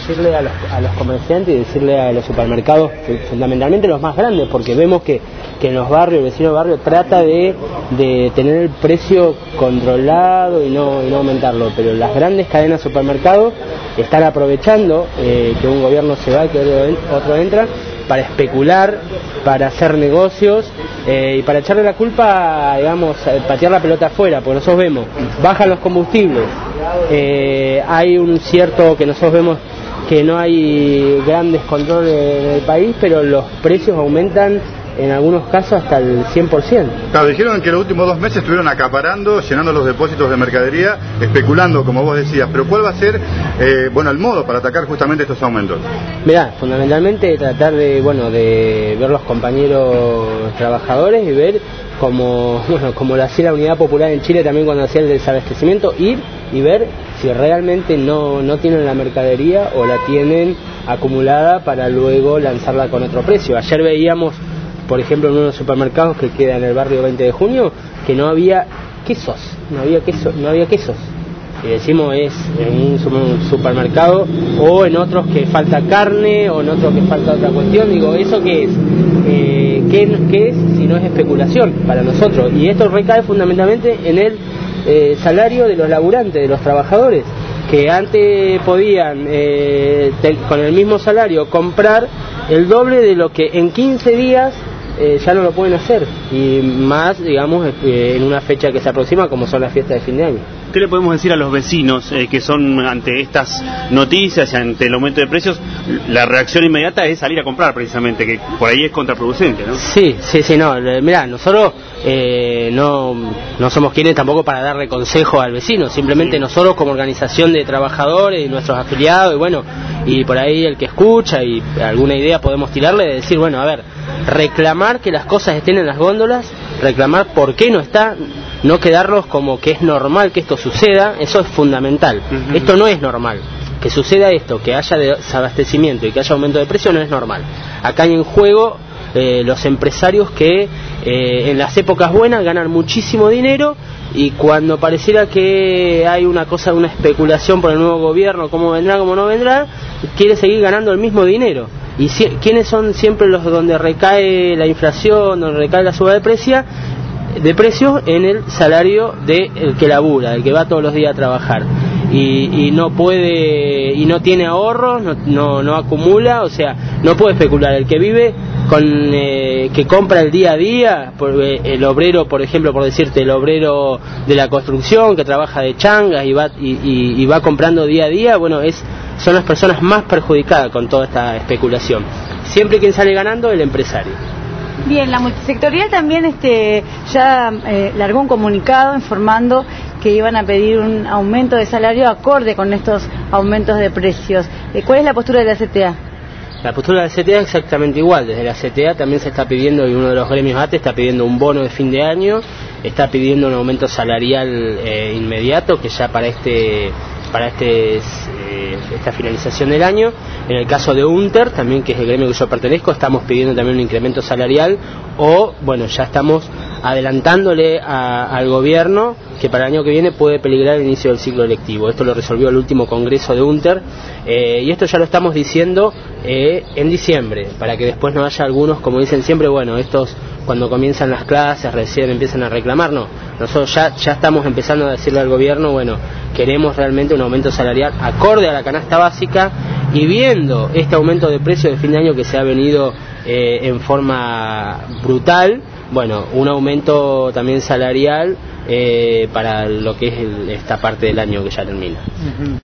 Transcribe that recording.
decirle a los comerciantes y decirle a los supermercados, fundamentalmente los más grandes, porque vemos que en los barrios, el vecino barrio trata de tener el precio controlado y no aumentarlo, pero las grandes cadenas de supermercados están aprovechando que un gobierno se va, que otro entra, para especular, para hacer negocios y para echarle la culpa, digamos, patear la pelota afuera, porque nosotros vemos, bajan los combustibles, hay un cierto que nosotros vemos que no hay grandes controles en el país, pero los precios aumentan en algunos casos hasta el 100%. Claro, dijeron que los últimos 2 meses estuvieron acaparando, llenando los depósitos de mercadería, especulando, como vos decías, pero ¿cuál va a ser el modo para atacar justamente estos aumentos? Mirá, fundamentalmente tratar de ver los compañeros trabajadores y ver como lo hacía la Unidad Popular en Chile también cuando hacía el desabastecimiento, ir y ver si realmente no tienen la mercadería o la tienen acumulada para luego lanzarla con otro precio. Ayer veíamos, por ejemplo, en uno de los supermercados que queda en el barrio 20 de junio, que no había quesos. Y decimos es en un supermercado, o en otros que falta carne, o en otros que falta otra cuestión. Digo, ¿eso qué es? ¿Qué es si no es especulación para nosotros? Y esto recae fundamentalmente en el salario de los laburantes, de los trabajadores, que antes podían con el mismo salario comprar el doble de lo que en 15 días ya no lo pueden hacer, y más, digamos, en una fecha que se aproxima como son las fiestas de fin de año. ¿Qué le podemos decir a los vecinos que son ante estas noticias, ante el aumento de precios, la reacción inmediata es salir a comprar precisamente, que por ahí es contraproducente, ¿no? Sí, no, mirá, nosotros no somos quienes tampoco para darle consejo al vecino, simplemente nosotros como organización de trabajadores y nuestros afiliados, y por ahí el que escucha y alguna idea podemos tirarle de decir, a ver, reclamar que las cosas estén en las góndolas, reclamar por qué no está, no quedarnos como que es normal que esto suceda, eso es fundamental. Esto no es normal, que suceda esto, que haya desabastecimiento y que haya aumento de precio no es normal. Acá hay en juego los empresarios que en las épocas buenas ganan muchísimo dinero, y cuando pareciera que hay una especulación por el nuevo gobierno, cómo vendrá, cómo no vendrá, quiere seguir ganando el mismo dinero. ¿Y quiénes son siempre los donde recae la inflación, donde recae la suba de precios? En el salario del que labura, del que va todos los días a trabajar y no puede, y no tiene ahorros, no acumula, o sea, no puede especular. El que vive que compra el día a día, el obrero, por ejemplo, por decirte, el obrero de la construcción que trabaja de changas y va comprando día a día, son las personas más perjudicadas con toda esta especulación. Siempre quien sale ganando, el empresario. Bien, la multisectorial también ya largó un comunicado informando que iban a pedir un aumento de salario acorde con estos aumentos de precios. ¿Cuál es la postura de la CTA? La postura de la CTA es exactamente igual. Desde la CTA también se está pidiendo, y uno de los gremios ATE está pidiendo un bono de fin de año, está pidiendo un aumento salarial inmediato, que ya para esta finalización del año. En el caso de UNTER, también, que es el gremio que yo pertenezco, estamos pidiendo también un incremento salarial, ya estamos adelantándole al gobierno que para el año que viene puede peligrar el inicio del ciclo electivo. Esto lo resolvió el último congreso de UNTER, y esto ya lo estamos diciendo en diciembre, para que después no haya algunos, como dicen siempre, estos cuando comienzan las clases recién empiezan a reclamar. No, nosotros ya estamos empezando a decirle al gobierno, queremos realmente un aumento salarial acorde a la canasta básica, y viendo este aumento de precio de fin de año que se ha venido en forma brutal, un aumento también salarial para lo que es esta parte del año que ya termina.